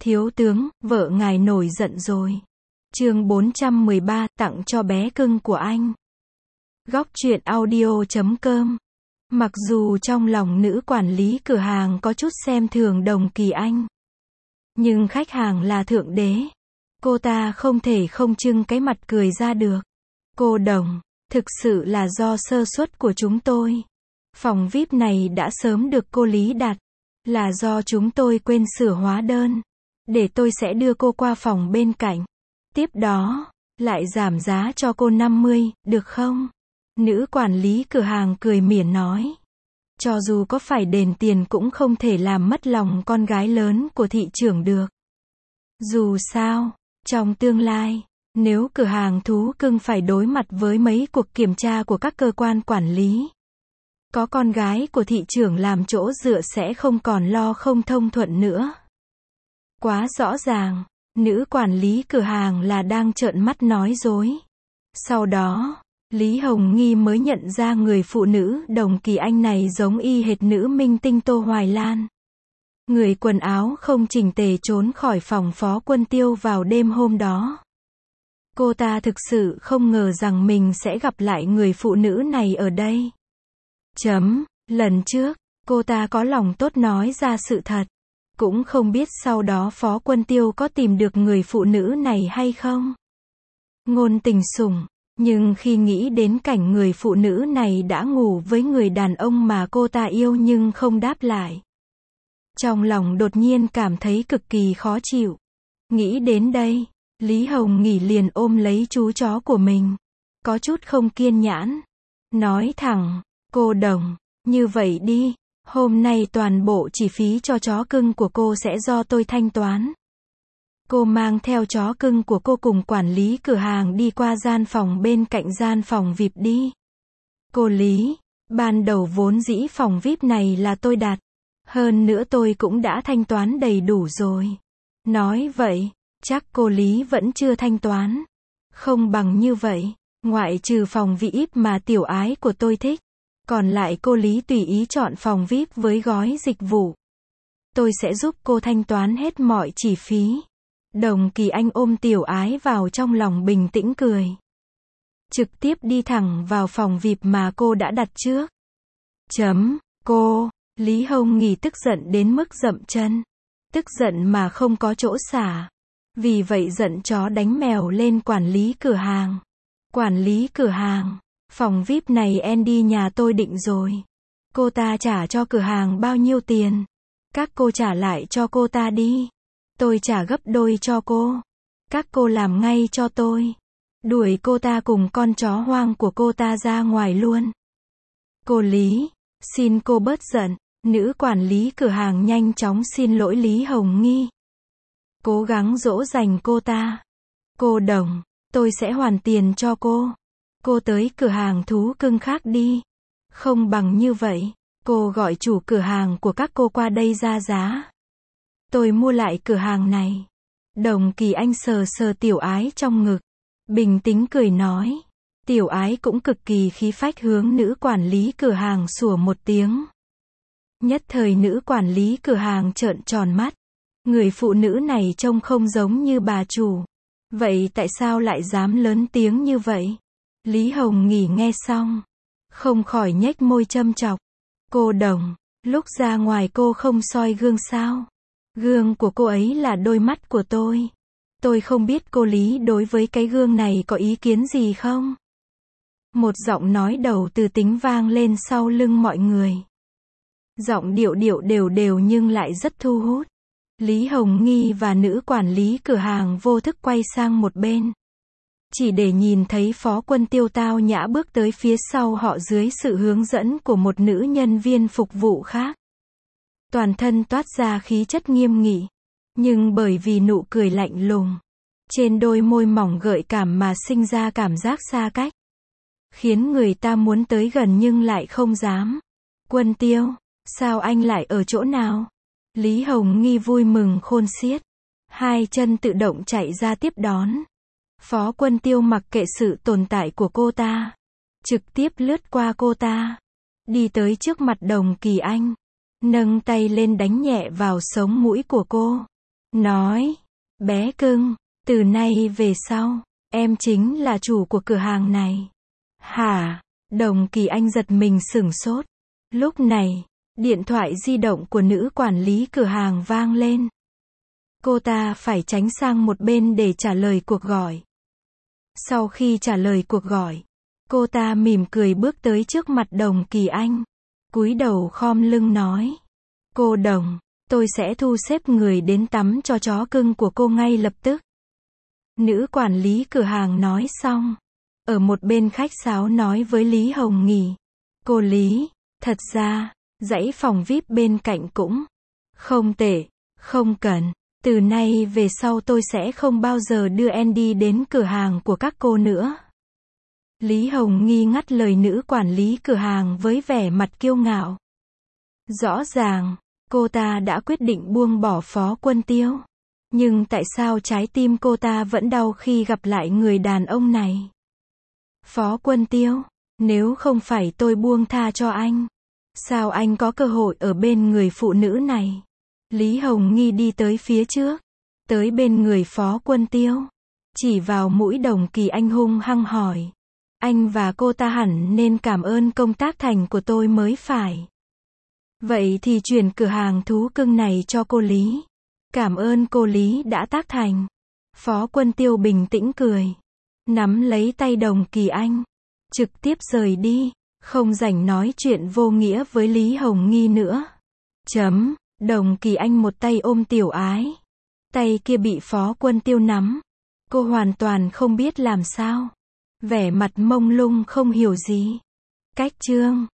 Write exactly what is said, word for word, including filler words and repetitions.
Thiếu tướng, vợ ngài nổi giận rồi. Chương bốn trăm mười ba, tặng cho bé cưng của anh. Góc truyện audio chấm com. Mặc dù trong lòng nữ quản lý cửa hàng có chút xem thường Đồng Kỳ Anh, nhưng khách hàng là thượng đế. Cô ta không thể không trưng cái mặt cười ra được. Cô Đồng, thực sự là do sơ suất của chúng tôi. Phòng vi ai pi này đã sớm được cô Lý đặt. Là do chúng tôi quên sửa hóa đơn. Để tôi sẽ đưa cô qua phòng bên cạnh. Tiếp đó, lại giảm giá cho cô năm mươi, được không? Nữ quản lý cửa hàng cười mỉa nói. Cho dù có phải đền tiền cũng không thể làm mất lòng con gái lớn của thị trưởng được. Dù sao, trong tương lai, nếu cửa hàng thú cưng phải đối mặt với mấy cuộc kiểm tra của các cơ quan quản lý, có con gái của thị trưởng làm chỗ dựa sẽ không còn lo không thông thuận nữa. Quá rõ ràng, nữ quản lý cửa hàng là đang trợn mắt nói dối. Sau đó, Lý Hồng Nghi mới nhận ra người phụ nữ Đồng Kỳ Anh này giống y hệt nữ minh tinh Tô Hoài Lan. Người quần áo không chỉnh tề trốn khỏi phòng Phó Quân Tiêu vào đêm hôm đó. Cô ta thực sự không ngờ rằng mình sẽ gặp lại người phụ nữ này ở đây. Chấm, lần trước, cô ta có lòng tốt nói ra sự thật. Cũng không biết sau đó Phó Quân Tiêu có tìm được người phụ nữ này hay không. Ngôn tình sủng, nhưng khi nghĩ đến cảnh người phụ nữ này đã ngủ với người đàn ông mà cô ta yêu nhưng không đáp lại, trong lòng đột nhiên cảm thấy cực kỳ khó chịu. Nghĩ đến đây, Lý Hồng Nghỉ liền ôm lấy chú chó của mình. Có chút không kiên nhãn. Nói thẳng, cô Đồng, như vậy đi. Hôm nay toàn bộ chi phí cho chó cưng của cô sẽ do tôi thanh toán. Cô mang theo chó cưng của cô cùng quản lý cửa hàng đi qua gian phòng bên cạnh gian phòng vi ai pi đi. Cô Lý, ban đầu vốn dĩ phòng vi ai pi này là tôi đặt. Hơn nữa tôi cũng đã thanh toán đầy đủ rồi. Nói vậy, chắc cô Lý vẫn chưa thanh toán. Không bằng như vậy, ngoại trừ phòng vi ai pi mà tiểu ái của tôi thích. Còn lại cô Lý tùy ý chọn phòng vi ai pi với gói dịch vụ. Tôi sẽ giúp cô thanh toán hết mọi chi phí. Đồng Kỳ Anh ôm tiểu ái vào trong lòng bình tĩnh cười. Trực tiếp đi thẳng vào phòng vi ai pi mà cô đã đặt trước. Chấm, cô, Lý Hồng Nghỉ tức giận đến mức dậm chân. Tức giận mà không có chỗ xả. Vì vậy giận chó đánh mèo lên quản lý cửa hàng. Quản lý cửa hàng. Phòng vi ai pi này Andy nhà tôi định rồi. Cô ta trả cho cửa hàng bao nhiêu tiền? Các cô trả lại cho cô ta đi. Tôi trả gấp đôi cho cô. Các cô làm ngay cho tôi. Đuổi cô ta cùng con chó hoang của cô ta ra ngoài luôn. Cô Lý, xin cô bớt giận. Nữ quản lý cửa hàng nhanh chóng xin lỗi Lý Hồng Nghi. Cố gắng dỗ dành cô ta. Cô Đồng, tôi sẽ hoàn tiền cho cô. Cô tới cửa hàng thú cưng khác đi. Không bằng như vậy, cô gọi chủ cửa hàng của các cô qua đây ra giá. Tôi mua lại cửa hàng này. Đồng Kỳ Anh sờ sờ tiểu ái trong ngực. Bình tĩnh cười nói. Tiểu ái cũng cực kỳ khí phách hướng nữ quản lý cửa hàng sủa một tiếng. Nhất thời nữ quản lý cửa hàng trợn tròn mắt. Người phụ nữ này trông không giống như bà chủ. Vậy tại sao lại dám lớn tiếng như vậy? Lý Hồng Nghỉ nghe xong, không khỏi nhếch môi châm chọc. Cô Đồng, lúc ra ngoài cô không soi gương sao? Gương của cô ấy là đôi mắt của tôi. Tôi không biết cô Lý đối với cái gương này có ý kiến gì không? Một giọng nói đầu từ tính vang lên sau lưng mọi người. Giọng điệu điệu đều đều nhưng lại rất thu hút. Lý Hồng Nghi và nữ quản lý cửa hàng vô thức quay sang một bên. Chỉ để nhìn thấy Phó Quân Tiêu tao nhã bước tới phía sau họ dưới sự hướng dẫn của một nữ nhân viên phục vụ khác. Toàn thân toát ra khí chất nghiêm nghị. Nhưng bởi vì nụ cười lạnh lùng, trên đôi môi mỏng gợi cảm mà sinh ra cảm giác xa cách. Khiến người ta muốn tới gần nhưng lại không dám. Quân Tiêu, sao anh lại ở chỗ nào? Lý Hồng Nghi vui mừng khôn xiết. Hai chân tự động chạy ra tiếp đón. Phó Quân Tiêu mặc kệ sự tồn tại của cô ta. Trực tiếp lướt qua cô ta. Đi tới trước mặt Đồng Kỳ Anh. Nâng tay lên đánh nhẹ vào sống mũi của cô. nói, bé cưng, từ nay về sau, em chính là chủ của cửa hàng này. Hả? Đồng Kỳ Anh giật mình sửng sốt. Lúc này, điện thoại di động của nữ quản lý cửa hàng vang lên. Cô ta phải tránh sang một bên để trả lời cuộc gọi. Sau khi trả lời cuộc gọi, cô ta mỉm cười bước tới trước mặt Đồng Kỳ Anh, cúi đầu khom lưng nói, cô Đồng, tôi sẽ thu xếp người đến tắm cho chó cưng của cô ngay lập tức. Nữ quản lý cửa hàng nói xong, ở một bên khách sáo nói với Lý Hồng Nghì, cô Lý, thật ra, dãy phòng vi ai pi bên cạnh cũng không tệ, không cần, từ nay về sau tôi sẽ không bao giờ đưa Andy đến cửa hàng của các cô nữa. Lý Hồng Nghi ngắt lời nữ quản lý cửa hàng với vẻ mặt kiêu ngạo. Rõ ràng, cô ta đã quyết định buông bỏ Phó Quân Tiêu. Nhưng tại sao trái tim cô ta vẫn đau khi gặp lại người đàn ông này? Phó Quân Tiêu, nếu không phải tôi buông tha cho anh, sao anh có cơ hội ở bên người phụ nữ này? Lý Hồng Nghi đi tới phía trước, tới bên người Phó Quân Tiêu, chỉ vào mũi Đồng Kỳ Anh hung hăng hỏi. Anh và cô ta hẳn nên cảm ơn công tác thành của tôi mới phải. Vậy thì chuyển cửa hàng thú cưng này cho cô Lý. Cảm ơn cô Lý đã tác thành. Phó Quân Tiêu bình tĩnh cười, nắm lấy tay Đồng Kỳ Anh, trực tiếp rời đi, không rảnh nói chuyện vô nghĩa với Lý Hồng Nghi nữa. Chấm, Đồng Kỳ Anh một tay ôm Tiểu Ái, tay kia bị Phó Quân Tiêu nắm. Cô hoàn toàn không biết làm sao, vẻ mặt mông lung không hiểu gì. Cách chương